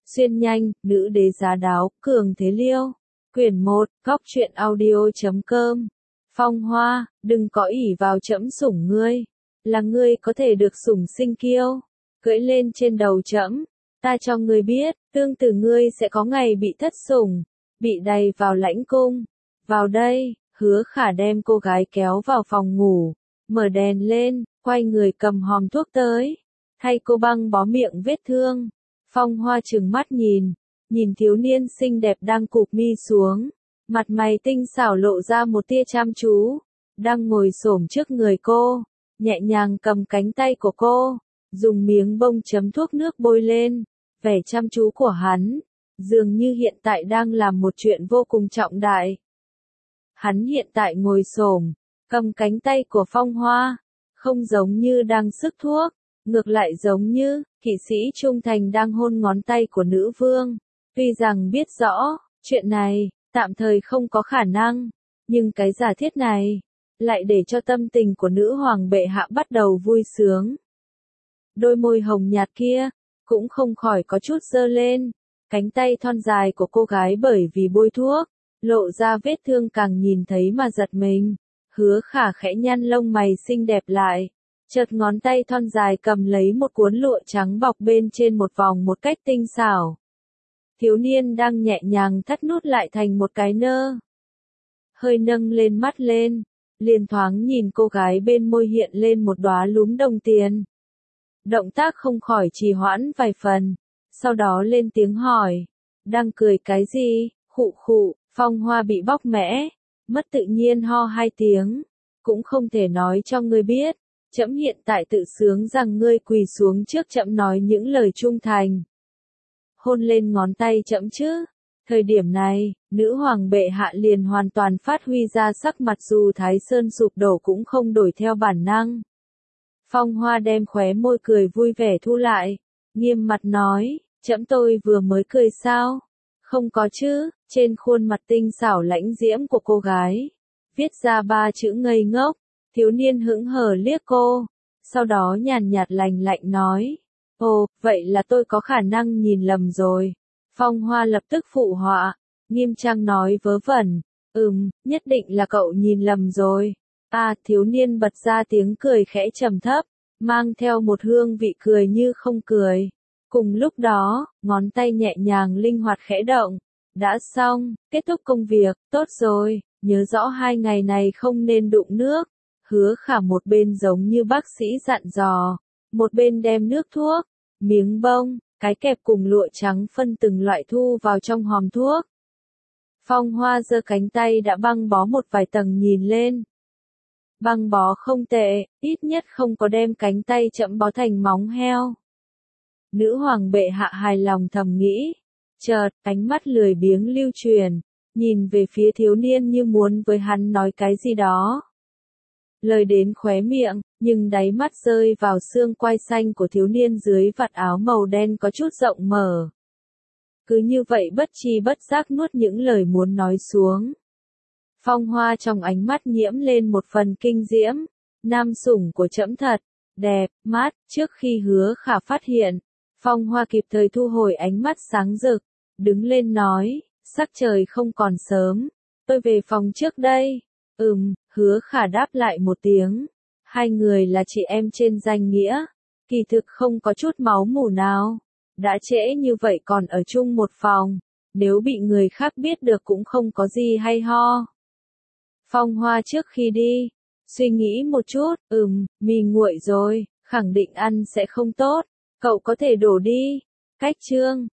Xuyên nhanh, nữ đế giá đáo, cường thế liêu. Quyển 1, góc truyện audio.com. Phong Hoa, đừng có ỷ vào trẫm sủng ngươi. Là ngươi có thể được sủng sinh kiêu. Cưỡi lên trên đầu trẫm, ta cho ngươi biết, tương tự ngươi sẽ có ngày bị thất sủng, bị đày vào lãnh cung. Vào đây, Hứa Khả đem cô gái kéo vào phòng ngủ, mở đèn lên, quay người cầm hòm thuốc tới, thay cô băng bó miệng vết thương. Phong Hoa trừng mắt nhìn thiếu niên xinh đẹp đang cụp mi xuống, mặt mày tinh xảo lộ ra một tia chăm chú, đang ngồi xổm trước người cô, nhẹ nhàng cầm cánh tay của cô, dùng miếng bông chấm thuốc nước bôi lên, vẻ chăm chú của hắn, dường như hiện tại đang làm một chuyện vô cùng trọng đại. Hắn hiện tại ngồi xổm, cầm cánh tay của Phong Hoa, không giống như đang sức thuốc, ngược lại giống như kỵ sĩ trung thành đang hôn ngón tay của nữ vương. Tuy rằng biết rõ, chuyện này, tạm thời không có khả năng, nhưng cái giả thiết này, lại để cho tâm tình của nữ hoàng bệ hạ bắt đầu vui sướng. Đôi môi hồng nhạt kia, cũng không khỏi có chút dơ lên, cánh tay thon dài của cô gái bởi vì bôi thuốc, lộ ra vết thương càng nhìn thấy mà giật mình. Hứa Khả khẽ nhăn lông mày xinh đẹp lại, chợt ngón tay thon dài cầm lấy một cuốn lụa trắng bọc bên trên một vòng một cách tinh xảo. Thiếu niên đang nhẹ nhàng thắt nút lại thành một cái nơ. Hơi nâng lên mắt lên, liền thoáng nhìn cô gái bên môi hiện lên một đóa lúm đồng tiền. Động tác không khỏi trì hoãn vài phần, sau đó lên tiếng hỏi, đang cười cái gì? Khụ khụ. Phong Hoa bị bóc mẽ, mất tự nhiên ho hai tiếng, cũng không thể nói cho ngươi biết, trẫm hiện tại tự sướng rằng ngươi quỳ xuống trước trẫm nói những lời trung thành. Hôn lên ngón tay trẫm chứ. Thời điểm này, nữ hoàng bệ hạ liền hoàn toàn phát huy ra sắc mặt dù Thái Sơn sụp đổ cũng không đổi theo bản năng. Phong Hoa đem khóe môi cười vui vẻ thu lại, nghiêm mặt nói, trẫm tôi vừa mới cười sao? Không có chứ. Trên khuôn mặt tinh xảo lãnh diễm của cô gái, viết ra 3 chữ ngây ngốc. Thiếu niên hững hờ liếc cô, sau đó nhàn nhạt lạnh lạnh nói, ồ, vậy là tôi có khả năng nhìn lầm rồi. Phong Hoa lập tức phụ họa, nghiêm trang nói vớ vẩn, nhất định là cậu nhìn lầm rồi. Thiếu niên bật ra tiếng cười khẽ trầm thấp, mang theo một hương vị cười như không cười. Cùng lúc đó, ngón tay nhẹ nhàng linh hoạt khẽ động. Đã xong, kết thúc công việc, tốt rồi, nhớ rõ 2 ngày này không nên đụng nước. Hứa Khả một bên giống như bác sĩ dặn dò, một bên đem nước thuốc, miếng bông, cái kẹp cùng lụa trắng phân từng loại thu vào trong hòm thuốc. Phong Hoa giơ cánh tay đã băng bó một vài tầng nhìn lên. Băng bó không tệ, ít nhất không có đem cánh tay trẫm bó thành móng heo. Nữ hoàng bệ hạ hài lòng thầm nghĩ. Chợt, ánh mắt lười biếng lưu truyền, nhìn về phía thiếu niên như muốn với hắn nói cái gì đó. Lời đến khóe miệng, nhưng đáy mắt rơi vào xương quai xanh của thiếu niên dưới vạt áo màu đen có chút rộng mở. Cứ như vậy bất tri bất giác nuốt những lời muốn nói xuống. Phong Hoa trong ánh mắt nhiễm lên một phần kinh diễm, nam sủng của trẫm thật, đẹp, mát. Trước khi Hứa Khả phát hiện, Phong Hoa kịp thời thu hồi ánh mắt sáng rực, đứng lên nói, sắc trời không còn sớm, tôi về phòng trước đây. Hứa Khả đáp lại một tiếng, hai người là chị em trên danh nghĩa, kỳ thực không có chút máu mủ nào, đã trễ như vậy còn ở chung một phòng, nếu bị người khác biết được cũng không có gì hay ho. Phong Hoa trước khi đi, suy nghĩ một chút, mì nguội rồi, khẳng định ăn sẽ không tốt, cậu có thể đổ đi. Cách chương